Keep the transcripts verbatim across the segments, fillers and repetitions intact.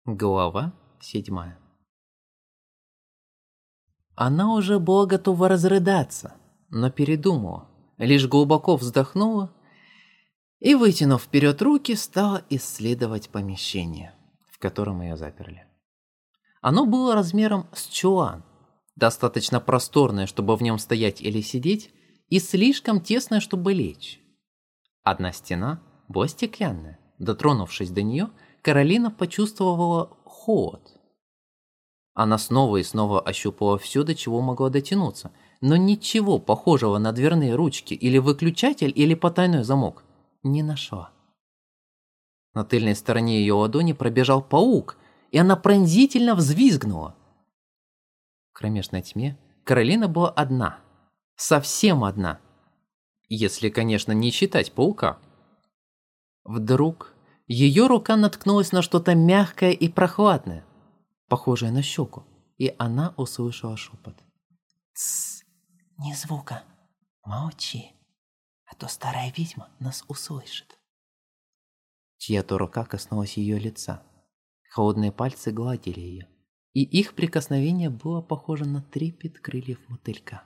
Глава седьмая. Она уже была готова разрыдаться, но передумала, лишь глубоко вздохнула и, вытянув вперед руки, стала исследовать помещение, в котором ее заперли. Оно было размером с чулан, достаточно просторное, чтобы в нем стоять или сидеть, и слишком тесное, чтобы лечь. Одна стена была стеклянная. Дотронувшись до нее, Каролина почувствовала холод. Она снова и снова ощупала все, до чего могла дотянуться, но ничего похожего на дверные ручки или выключатель или потайной замок не нашла. На тыльной стороне ее ладони пробежал паук, и она пронзительно взвизгнула. В кромешной тьме Каролина была одна, совсем одна, если, конечно, не считать паука. Вдруг ее рука наткнулась на что-то мягкое и прохладное, похожее на щеку, и она услышала шепот. «Тссс, ни звука, молчи, а то старая ведьма нас услышит». Чья-то рука коснулась ее лица. Холодные пальцы гладили ее, и их прикосновение было похоже на трепет крыльев мотылька.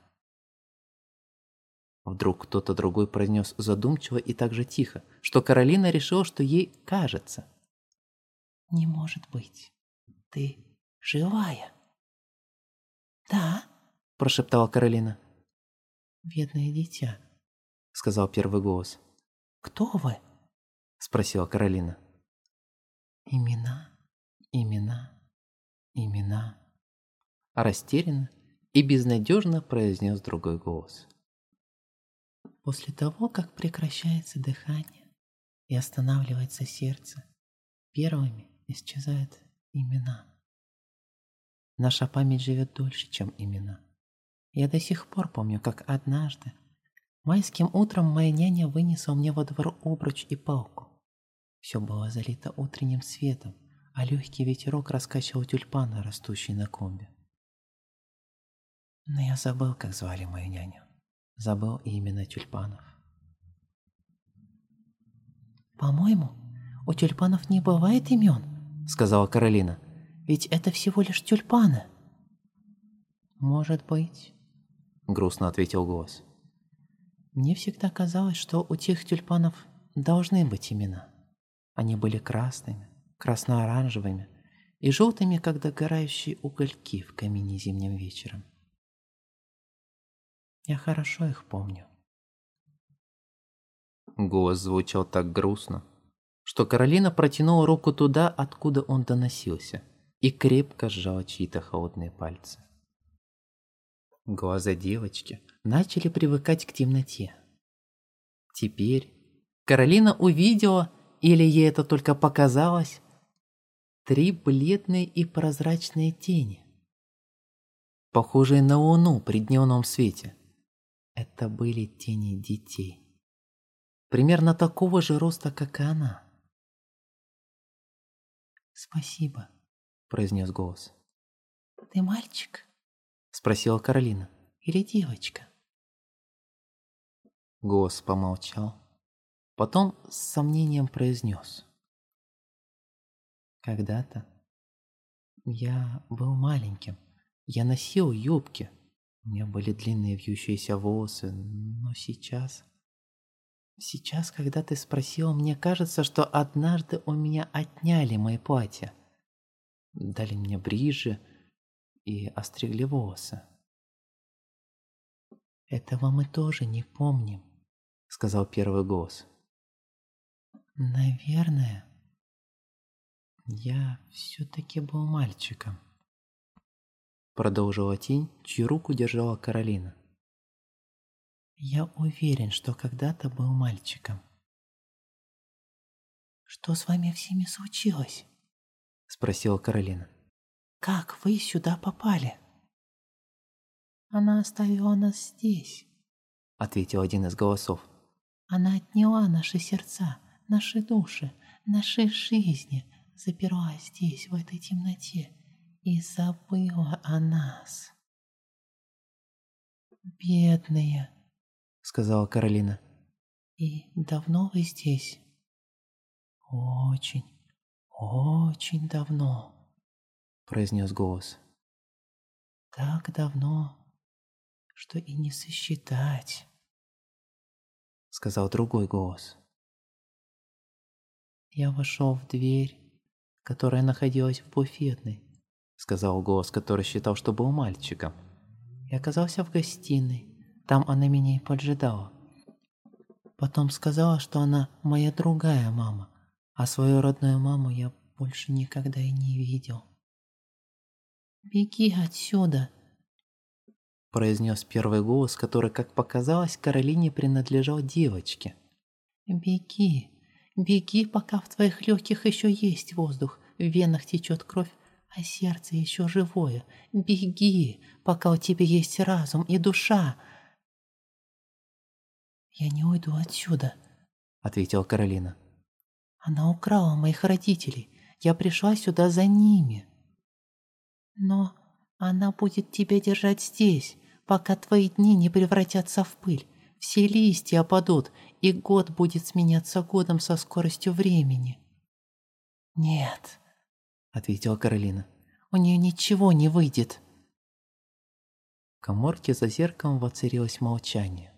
Вдруг кто-то другой произнес задумчиво и так же тихо, что Каролина решила, что ей кажется. «Не может быть, ты живая?» «Да», – прошептала Каролина. «Бедное дитя», – сказал первый голос. «Кто вы?» – спросила Каролина. «Имена, имена, имена», – растерянно и безнадежно произнес другой голос. «После того, как прекращается дыхание и останавливается сердце, первыми исчезают имена. Наша память живет дольше, чем имена. Я до сих пор помню, как однажды майским утром моя няня вынесла мне во двор обруч и палку. Все было залито утренним светом, а легкий ветерок раскачивал тюльпаны, растущие на клумбе. Но я забыл, как звали мою няню. Забыл и имена тюльпанов. «По-моему, у тюльпанов не бывает имен», — сказала Каролина. «Ведь это всего лишь тюльпаны». «Может быть», — грустно ответил голос. «Мне всегда казалось, что у тех тюльпанов должны быть имена. Они были красными, красно-оранжевыми и желтыми, как догорающие угольки в камине зимним вечером. Я хорошо их помню». Голос звучал так грустно, что Каролина протянула руку туда, откуда он доносился, и крепко сжала чьи-то холодные пальцы. Глаза девочки начали привыкать к темноте. Теперь Каролина увидела, или ей это только показалось, три бледные и прозрачные тени, похожие на луну при дневном свете. Это были тени детей, примерно такого же роста, как и она. «Спасибо», — произнес голос. «Ты мальчик?» — спросила Каролина. «Или девочка?» Голос помолчал, потом с сомнением произнес. «Когда-то я был маленьким. Я носил юбки. У меня были длинные вьющиеся волосы. Но сейчас... Сейчас, когда ты спросила, мне кажется, что однажды у меня отняли мои платья. Дали мне бриджи и остригли волосы. «Этого мы тоже не помним», — сказал первый голос. «Наверное, я все-таки был мальчиком», — продолжила тень, чью руку держала Каролина. «Я уверен, что когда-то был мальчиком». «Что с вами всеми случилось?» — спросила Каролина. «Как вы сюда попали?» «Она оставила нас здесь», — ответил один из голосов. «Она отняла наши сердца, наши души, наши жизни, заперла здесь, в этой темноте, и забыла о нас». «Бедные», — сказала Каролина. «И давно вы здесь?» «Очень, «Очень давно», — произнес голос. «Так давно, что и не сосчитать», — сказал другой голос. «Я вошел в дверь, которая находилась в буфетной», — сказал голос, который считал, что был мальчиком. «И оказался в гостиной. Там она меня и поджидала. Потом сказала, что она моя другая мама, а свою родную маму я больше никогда и не видел». «Беги отсюда», — произнес первый голос, который, как показалось, Каролине принадлежал девочке. «Беги, беги, пока в твоих легких еще есть воздух, в венах течет кровь, а сердце еще живое. Беги, пока у тебя есть разум и душа». «Я не уйду отсюда», — ответила Каролина. «Она украла моих родителей. Я пришла сюда за ними». «Но она будет тебя держать здесь, пока твои дни не превратятся в пыль. Все листья опадут, и год будет сменяться годом со скоростью времени». «Нет», — ответила Каролина, — «у нее ничего не выйдет». В каморке за зеркалом воцарилось молчание.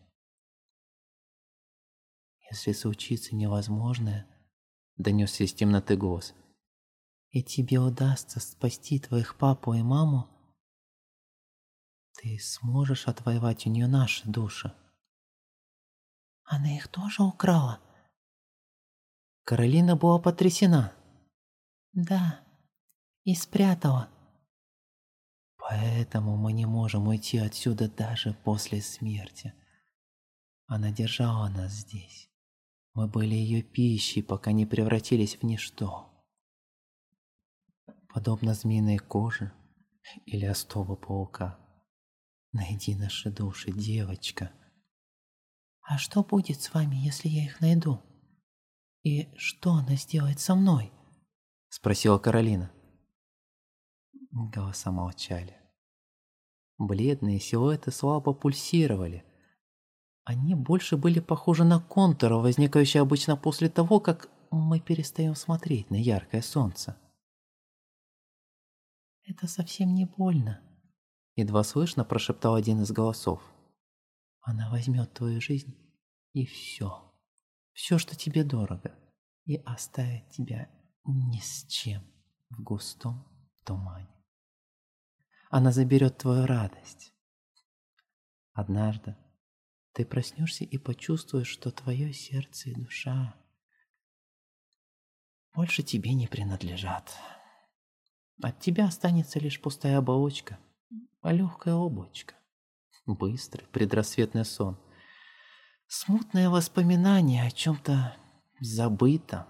«Если случится невозможное», — донесся из темноты голос, — «и тебе удастся спасти твоих папу и маму, ты сможешь отвоевать у нее наши души». «Она их тоже украла?» Каролина была потрясена. «Да, и спрятала». «Поэтому мы не можем уйти отсюда даже после смерти. Она держала нас здесь. Мы были ее пищей, пока не превратились в ничто. Подобно змеиной коже или остову паука. Найди наши души, девочка». «А что будет с вами, если я их найду? И что она сделает со мной?» — спросила Каролина. Голоса молчали. Бледные силуэты слабо пульсировали. Они больше были похожи на контуры, возникающие обычно после того, как мы перестаем смотреть на яркое солнце. «Это совсем не больно», — едва слышно прошептал один из голосов. «Она возьмет твою жизнь и все, все, что тебе дорого, и оставит тебя ни с чем в густом тумане. Она заберет твою радость. Однажды ты проснешься и почувствуешь, что твое сердце и душа больше тебе не принадлежат. От тебя останется лишь пустая оболочка, а легкое облачко, быстрый предрассветный сон, смутное воспоминание о чем-то забытом.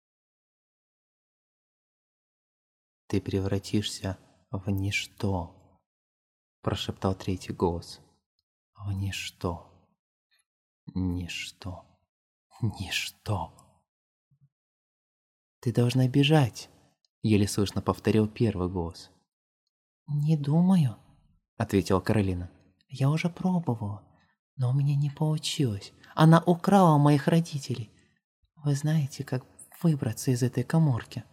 Ты превратишься в ничто», — прошептал третий голос. «В ничто. Ничто. Ничто». «Ты должна бежать», — еле слышно повторил первый голос. «Не думаю», — ответила Каролина. «Я уже пробовала, но у меня не получилось. Она украла моих родителей. Вы знаете, как выбраться из этой каморки?»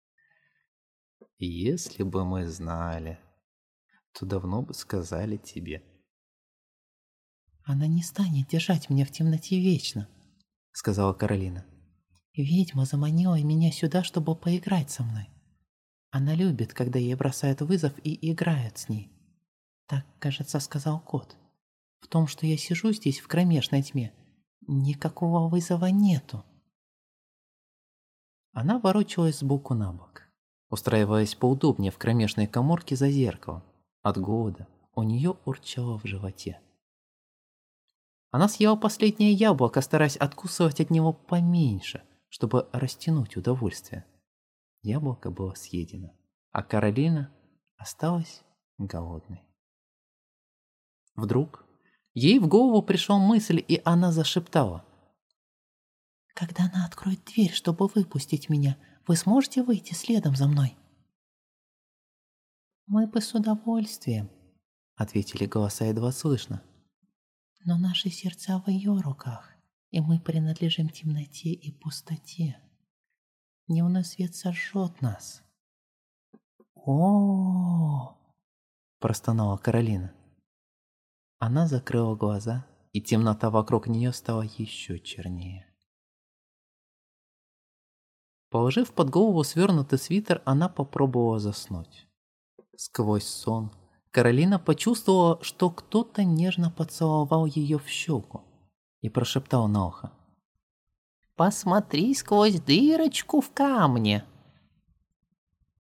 «Если бы мы знали, то давно бы сказали тебе». «Она не станет держать меня в темноте вечно», — сказала Каролина. «Ведьма заманила меня сюда, чтобы поиграть со мной. Она любит, когда ей бросают вызов и играют с ней. Так, кажется, сказал кот. В том, что я сижу здесь в кромешной тьме, никакого вызова нету». Она ворочалась сбоку на бок, устраиваясь поудобнее в кромешной каморке за зеркалом. От голода у нее урчало в животе. Она съела последнее яблоко, стараясь откусывать от него поменьше, чтобы растянуть удовольствие. Яблоко было съедено, а Каролина осталась голодной. Вдруг ей в голову пришла мысль, и она зашептала: «Когда она откроет дверь, чтобы выпустить меня, вы сможете выйти следом за мной?» «Мы бы с удовольствием», — ответили голоса едва слышно. «Но наши сердца в ее руках, и мы принадлежим темноте и пустоте. Дневной свет сожжет нас. О, простонала Каролина. Она закрыла глаза, и темнота вокруг нее стала еще чернее. Положив под голову свернутый свитер, она попробовала заснуть. Сквозь сон Каролина почувствовала, что кто-то нежно поцеловал ее в щеку и прошептал на ухо: «Посмотри сквозь дырочку в камне».